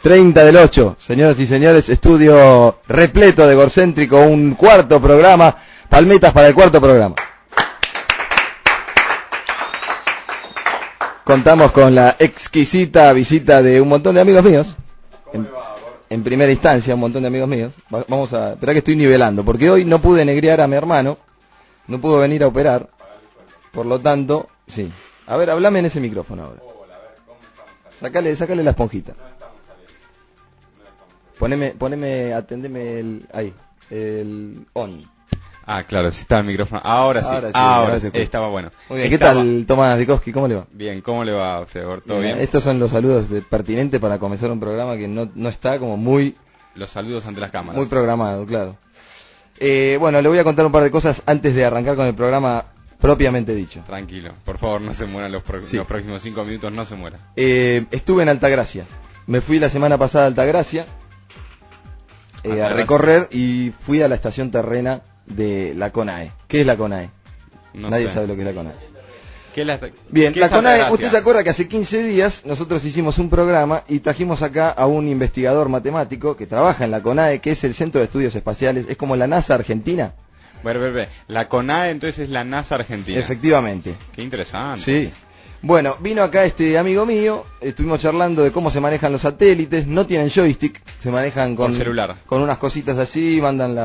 30 del 8, señoras y señores, estudio repleto de Egorcéntrico, un cuarto programa, palmetas para el cuarto programa. Contamos con la exquisita visita de un montón de amigos míos. En primera instancia, un montón de amigos míos. Vamos a esperar que estoy nivelando, porque hoy no pude negrear a mi hermano, no pudo venir a operar, por lo tanto, sí. A ver, hablame en ese micrófono ahora. Sácale la esponjita. Atendeme el on. Ah, claro, sí está el micrófono. Ahora sí. Ahora sí. Estaba bueno. Muy bien, ¿qué tal, Tomás Dikowski? ¿Cómo le va? Bien, ¿cómo le va a usted? ¿Todo bien? Estos son los saludos pertinentes para comenzar un programa que no está como muy... Los saludos ante las cámaras. Muy programado, claro. Bueno, le voy a contar un par de cosas antes de arrancar con el programa propiamente dicho. Tranquilo, por favor, no se mueran los próximos 5 minutos, no se muera. Estuve en Altagracia. Me fui la semana pasada a Altagracia a recorrer y fui a la estación terrena de la CONAE. ¿Qué es la CONAE? Nadie sabe lo que es la CONAE. Bien, la CONAE, usted se acuerda que hace 15 días nosotros hicimos un programa y trajimos acá a un investigador matemático que trabaja en la CONAE, que es el Centro de Estudios Espaciales, es como la NASA Argentina. Bueno, la CONAE entonces es la NASA Argentina. Efectivamente. Qué interesante. Sí. Bueno, vino acá este amigo mío, estuvimos charlando de cómo se manejan los satélites, no tienen joystick, se manejan con celular. Con unas cositas así, mandan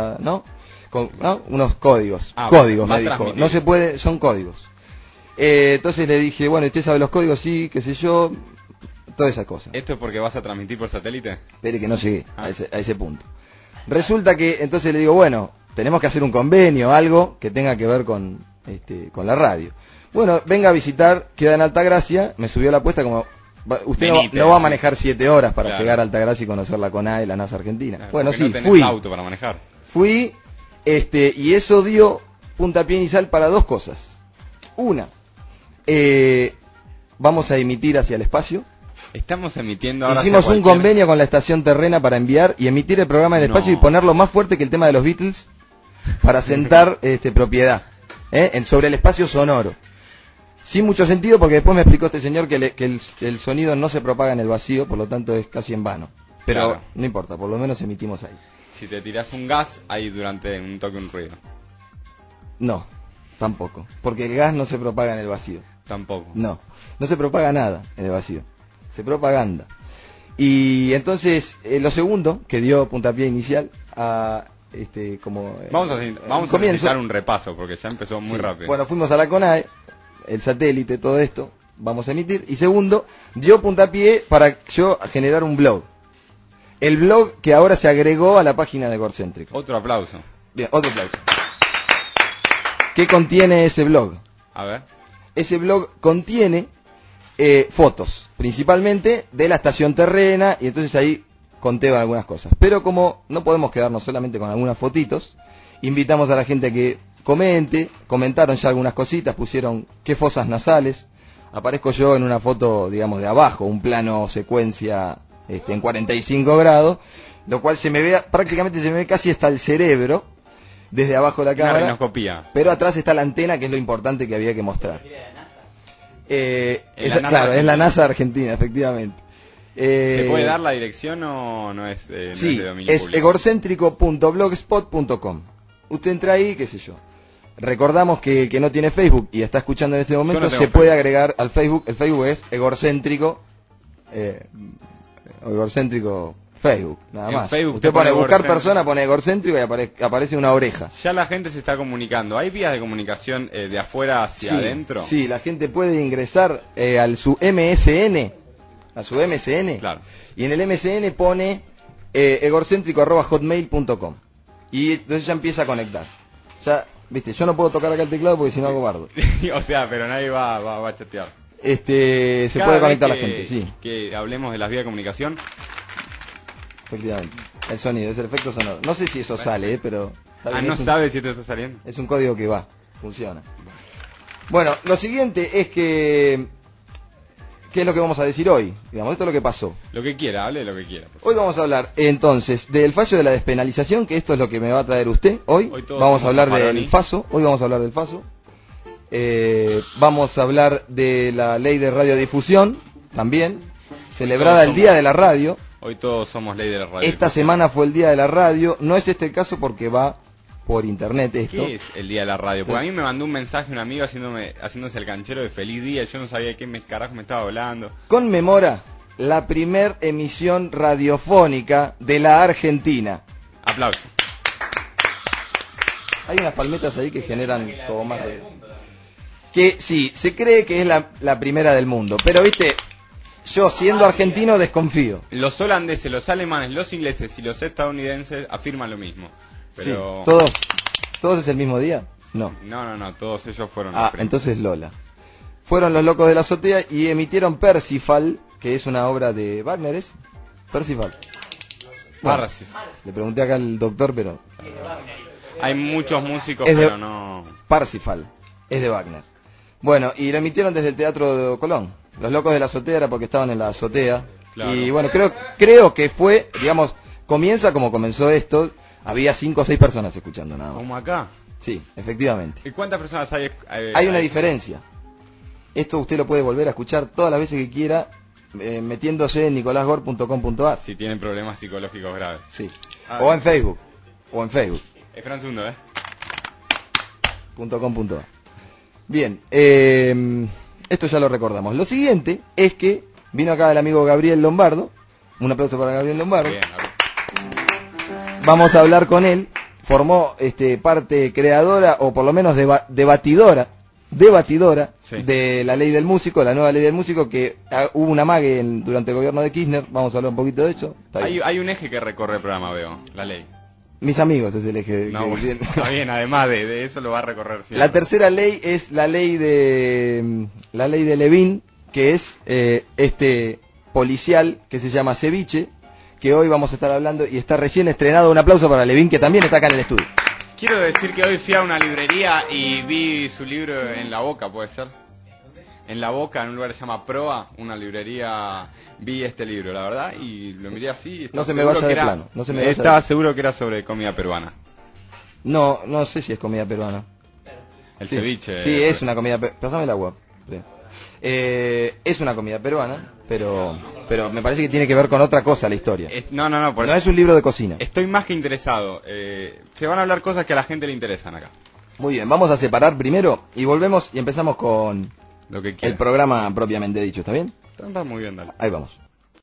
unos códigos. Códigos, me dijo. No se puede, son códigos. Entonces le dije, bueno, ¿usted sabe los códigos? Sí, qué sé yo, todas esas cosas. ¿Esto es porque vas a transmitir por satélite? Espere que no llegué a ese punto. Resulta que, entonces le digo, bueno, tenemos que hacer un convenio, algo que tenga que ver con la radio. Bueno, venga a visitar, queda en Altagracia, me subió la apuesta como... Usted no va a manejar 7 horas para llegar a Altagracia y conocer la CONAE, la NASA Argentina. Claro, bueno, sí, no tenés fui. Auto para manejar. Fui, y eso dio puntapié inicial para dos cosas. Una, vamos a emitir hacia el espacio. Estamos emitiendo ahora. Hicimos un convenio con la estación terrena para enviar y emitir el programa en el espacio y ponerlo más fuerte que el tema de los Beatles para sentar propiedad sobre el espacio sonoro. Sin mucho sentido, porque después me explicó este señor que el sonido no se propaga en el vacío, por lo tanto es casi en vano. Pero claro, no importa, por lo menos emitimos ahí. Si te tirás un gas, hay durante un toque un ruido. No, tampoco, porque el gas no se propaga en el vacío. Tampoco. No se propaga nada en el vacío, se propaganda. Y entonces, lo segundo, que dio puntapié inicial a... Vamos a necesitar un repaso, porque ya empezó muy rápido. Bueno, fuimos a la CONAE, el satélite, todo esto, vamos a emitir. Y segundo, dio puntapié para yo generar un blog. El blog que ahora se agregó a la página de Egorcéntrico. Otro aplauso. Bien, otro aplauso. ¿Qué contiene ese blog? A ver. Ese blog contiene fotos, principalmente de la estación terrena, y entonces ahí conteo algunas cosas. Pero como no podemos quedarnos solamente con algunas fotitos, invitamos a la gente a que comentaron ya algunas cositas, pusieron qué fosas nasales. Aparezco yo en una foto, digamos, de abajo, un plano secuencia en 45 grados, lo cual prácticamente se me ve casi hasta el cerebro, desde abajo de la cámara. Una rinoscopía. Pero atrás está la antena, que es lo importante que había que mostrar. Claro, es la NASA Argentina, efectivamente. ¿Se puede dar la dirección o no es de dominio es público? egorcéntrico.blogspot.com. Usted entra ahí, qué sé yo. Recordamos que no tiene Facebook y está escuchando en este momento, se puede agregar al Facebook. El Facebook es Egorcéntrico, Egorcéntrico Facebook, nada más. Facebook usted pone buscar persona, pone Egorcéntrico y aparece una oreja. Ya la gente se está comunicando. ¿Hay vías de comunicación de afuera hacia adentro? Sí, la gente puede ingresar a su MSN. Claro. Y en el MSN pone egorcéntrico@hotmail.com. Y entonces ya empieza a conectar. Ya, viste, yo no puedo tocar acá el teclado porque si no hago bardo. O sea, pero nadie va a chatear. Se puede conectar la gente, sí. Que hablemos de las vías de comunicación. Efectivamente. El sonido, es el efecto sonoro. No sé si eso sale, pero... No sabe si esto está saliendo. Es un código que funciona. Bueno, lo siguiente es que... ¿Qué es lo que vamos a decir hoy? Digamos, esto es lo que pasó. Lo que quiera, hable lo que quiera. Hoy vamos a hablar, entonces, del fallo de la despenalización, que esto es lo que me va a traer usted hoy. Vamos a hablar del FASO. Hoy vamos a hablar del FASO. Vamos a hablar de la ley de radiodifusión, también, celebrada el Día de la Radio. Hoy todos somos ley de la radio. Esta semana fue el Día de la Radio. No es este el caso porque va por internet esto. ¿Qué es el Día de la Radio? Porque a mí me mandó un mensaje un amigo haciéndose el canchero de feliz día. Yo no sabía qué carajo me estaba hablando. Conmemora la primer emisión radiofónica de la Argentina. Aplausos. Hay unas palmetas ahí que generan como más de... Que sí, se cree que es la primera del mundo. Pero viste, yo siendo argentino desconfío. Los holandeses, los alemanes, los ingleses y los estadounidenses afirman lo mismo. Pero... Sí, ¿todos es el mismo día? No. No, todos ellos fueron... entonces Lola. Fueron los locos de la azotea y emitieron Parsifal, que es una obra de Wagner, ¿es? Parsifal. Bueno, le pregunté acá al doctor, pero... Hay muchos músicos, pero no... Parsifal, es de Wagner. Bueno, y lo emitieron desde el Teatro de Colón. Los locos de la azotea era porque estaban en la azotea. Claro. Y bueno, creo que fue, digamos, comienza como comenzó esto. Había 5 o 6 personas escuchando nada más. ¿Como acá? Sí, efectivamente. ¿Y cuántas personas hay? Hay una diferencia. Esto usted lo puede volver a escuchar todas las veces que quiera metiéndose en nicolasgor.com.ar. Si tienen problemas psicológicos graves. Sí. O en Facebook. Espera un segundo, .com.ar. Bien, esto ya lo recordamos. Lo siguiente es que vino acá el amigo Gabriel Lombardo. Un aplauso para Gabriel Lombardo. Bien, vamos a hablar con él. Formó parte creadora, o por lo menos debatidora sí, de la ley del músico, la nueva ley del músico, que hubo un amague durante el gobierno de Kirchner. Vamos a hablar un poquito de eso. Hay un eje que recorre el programa, veo, la ley. Mis amigos es el eje. No, bueno, está bien, además de eso lo va a recorrer siempre. La tercera ley es la ley de Levin, que es policial que se llama Ceviche, que hoy vamos a estar hablando y está recién estrenado. Un aplauso para Levin, que también está acá en el estudio. Quiero decir que hoy fui a una librería y vi su libro en La Boca, ¿puede ser? En La Boca, en un lugar que se llama Proa, una librería, vi este libro, la verdad, y lo miré así. No se me vaya de plano. Estaba seguro que era sobre comida peruana. No sé si es comida peruana. El ceviche. Sí, es una comida peruana. Pásame el agua. Es una comida peruana, pero me parece que tiene que ver con otra cosa la historia. No. No es un libro de cocina. Estoy más que interesado. Se van a hablar cosas que a la gente le interesan acá. Muy bien, vamos a separar primero y volvemos y empezamos con lo que el programa propiamente dicho, ¿está bien? Está muy bien, dale. Ahí vamos.